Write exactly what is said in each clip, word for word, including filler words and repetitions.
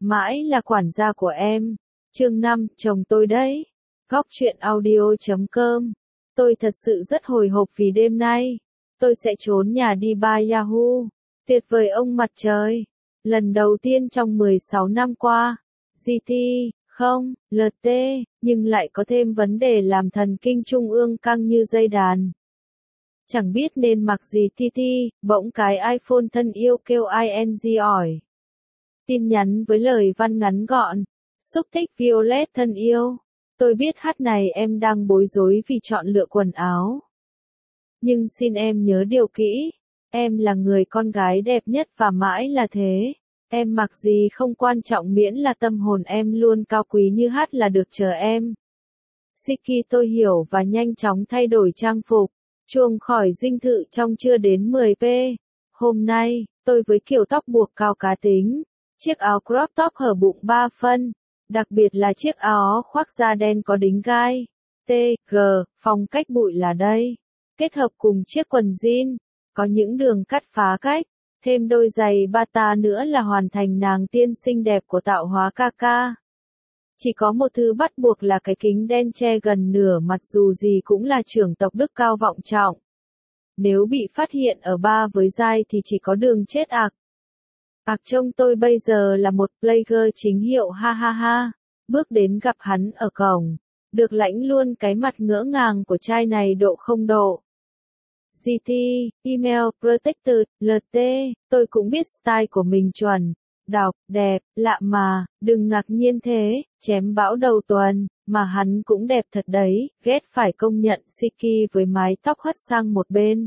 Mãi là quản gia của em. Chương năm, chồng tôi đấy. Góc truyện audio chấm com. Tôi thật sự rất hồi hộp vì đêm nay. Tôi sẽ trốn nhà đi ba Yahoo. Tuyệt vời ông mặt trời. Lần đầu tiên trong mười sáu năm qua. giê tê, không, lờ tê, nhưng lại có thêm vấn đề làm thần kinh trung ương căng như dây đàn. Chẳng biết nên mặc gì tê tê, bỗng cái iPhone thân yêu kêu ing ỏi. Tin nhắn với lời văn ngắn gọn. Xúc tích Violet thân yêu. Tôi biết hát này em đang bối rối vì chọn lựa quần áo. Nhưng xin em nhớ điều kỹ. Em là người con gái đẹp nhất và mãi là thế. Em mặc gì không quan trọng miễn là tâm hồn em luôn cao quý như hát là được chờ em. Siki tôi hiểu và nhanh chóng thay đổi trang phục. Chuông khỏi dinh thự trong chưa đến mười phút. Hôm nay, tôi với kiểu tóc buộc cao cá tính. Chiếc áo crop top hở bụng ba phân. Đặc biệt là chiếc áo khoác da đen có đính gai. tê giê, phong cách bụi là đây. Kết hợp cùng chiếc quần jean. Có những đường cắt phá cách. Thêm đôi giày bata nữa là hoàn thành nàng tiên xinh đẹp của tạo hóa ca ca. Chỉ có một thứ bắt buộc là cái kính đen che gần nửa mặt dù gì cũng là trưởng tộc Đức cao vọng trọng. Nếu bị phát hiện ở bar với giai thì chỉ có đường chết ạc. Ạc trông tôi bây giờ là một player chính hiệu ha ha ha. Bước đến gặp hắn ở cổng. Được lãnh luôn cái mặt ngỡ ngàng của trai này độ không độ. giê tê, email, protected, lờ tê, tôi cũng biết style của mình chuẩn. Đọc, đẹp, lạ mà, đừng ngạc nhiên thế, chém bão đầu tuần, mà hắn cũng đẹp thật đấy, ghét phải công nhận Siki với mái tóc hất sang một bên.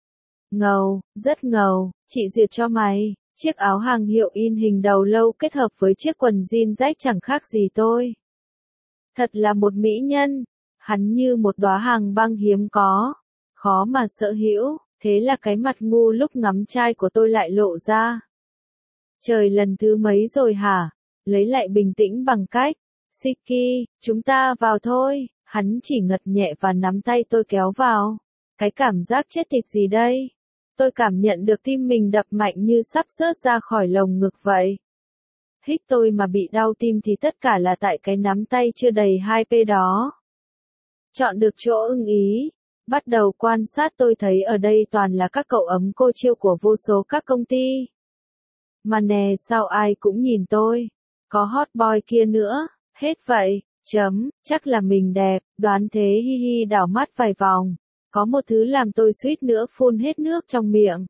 Ngầu, rất ngầu, chị duyệt cho mày, chiếc áo hàng hiệu in hình đầu lâu kết hợp với chiếc quần jean rách chẳng khác gì tôi. Thật là một mỹ nhân, hắn như một đóa hàng băng hiếm có, khó mà sở hữu, thế là cái mặt ngu lúc ngắm trai của tôi lại lộ ra. Trời lần thứ mấy rồi hả? Lấy lại bình tĩnh bằng cách. Siki, chúng ta vào thôi. Hắn chỉ ngật nhẹ và nắm tay tôi kéo vào. Cái cảm giác chết thịt gì đây? Tôi cảm nhận được tim mình đập mạnh như sắp rớt ra khỏi lồng ngực vậy. Hít tôi mà bị đau tim thì tất cả là tại cái nắm tay chưa đầy hai phút đó. Chọn được chỗ ưng ý. Bắt đầu quan sát tôi thấy ở đây toàn là các cậu ấm cô chiêu của vô số các công ty. Mà nè sao ai cũng nhìn tôi. Có hot boy kia nữa. Hết vậy. Chấm. Chắc là mình đẹp. Đoán thế hi hi đảo mắt vài vòng. Có một thứ làm tôi suýt nữa phun hết nước trong miệng.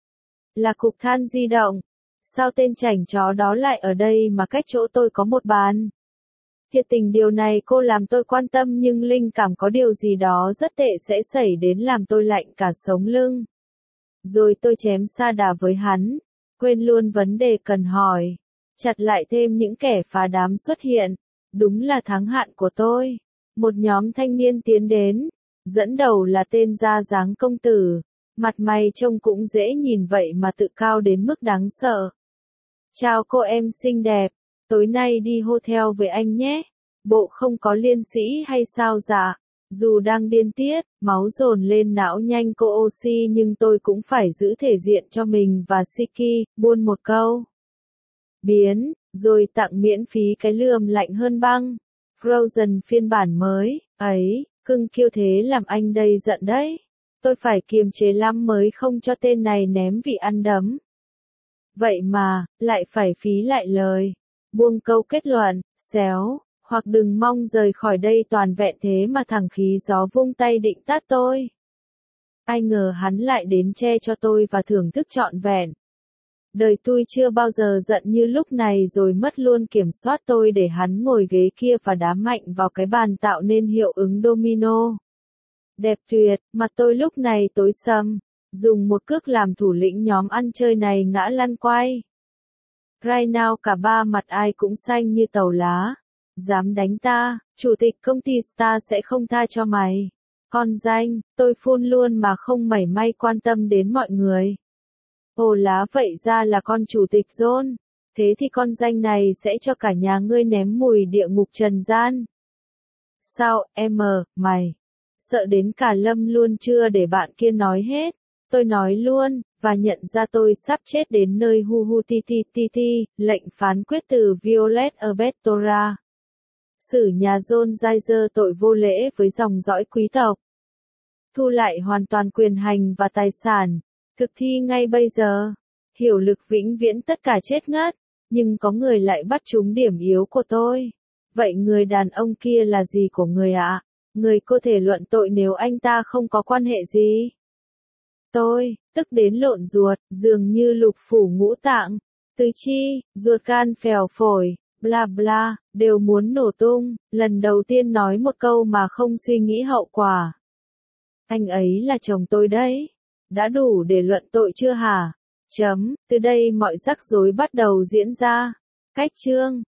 Là cục than di động. Sao tên chảnh chó đó lại ở đây mà cách chỗ tôi có một bàn? Thiệt tình điều này cô làm tôi quan tâm nhưng linh cảm có điều gì đó rất tệ sẽ xảy đến làm tôi lạnh cả sống lưng. Rồi tôi chém sa đà với hắn. Quên luôn vấn đề cần hỏi. Chặt lại thêm những kẻ phá đám xuất hiện. Đúng là thắng hạn của tôi. Một nhóm thanh niên tiến đến. Dẫn đầu là tên da dáng công tử. Mặt mày trông cũng dễ nhìn vậy mà tự cao đến mức đáng sợ. Chào cô em xinh đẹp. Tối nay đi hotel với anh nhé. Bộ không có liên sĩ hay sao dạ? Dù đang điên tiết, máu dồn lên não nhanh cô oxy nhưng tôi cũng phải giữ thể diện cho mình và Siki, buôn một câu. Biến, rồi tặng miễn phí cái lườm lạnh hơn băng. Frozen phiên bản mới, ấy, cưng kiêu thế làm anh đây giận đấy. Tôi phải kiềm chế lắm mới không cho tên này ném vị ăn đấm. Vậy mà, lại phải phí lại lời. Buông câu kết luận, xéo, hoặc đừng mong rời khỏi đây toàn vẹn thế mà thằng khí gió vung tay định tát tôi. Ai ngờ hắn lại đến che cho tôi và thưởng thức trọn vẹn. Đời tôi chưa bao giờ giận như lúc này rồi mất luôn kiểm soát tôi để hắn ngồi ghế kia và đá mạnh vào cái bàn tạo nên hiệu ứng domino. Đẹp tuyệt, mặt tôi lúc này tối sầm, dùng một cước làm thủ lĩnh nhóm ăn chơi này ngã lăn quay. Right now cả ba mặt ai cũng xanh như tàu lá. Dám đánh ta, chủ tịch công ty Star sẽ không tha cho mày. Con danh, tôi phun luôn mà không mảy may quan tâm đến mọi người. Ồ lá vậy ra là con chủ tịch John. Thế thì con danh này sẽ cho cả nhà ngươi ném mùi địa ngục trần gian. Sao, em, mày? Sợ đến cả Lâm luôn chưa để bạn kia nói hết. Tôi nói luôn, và nhận ra tôi sắp chết đến nơi hu hu ti ti ti ti, lệnh phán quyết từ Violet Albertora. Xử nhà John Giger tội vô lễ với dòng dõi quý tộc. Thu lại hoàn toàn quyền hành và tài sản. Thực thi ngay bây giờ. Hiểu lực vĩnh viễn tất cả chết ngất. Nhưng có người lại bắt trúng điểm yếu của tôi. Vậy người đàn ông kia là gì của người ạ? À? Người có thể luận tội nếu anh ta không có quan hệ gì? Tôi, tức đến lộn ruột, dường như lục phủ ngũ tạng, tứ chi, ruột gan phèo phổi, bla bla, đều muốn nổ tung, lần đầu tiên nói một câu mà không suy nghĩ hậu quả. Anh ấy là chồng tôi đấy. Đã đủ để luận tội chưa hả? Chấm, từ đây mọi rắc rối bắt đầu diễn ra. Cách chương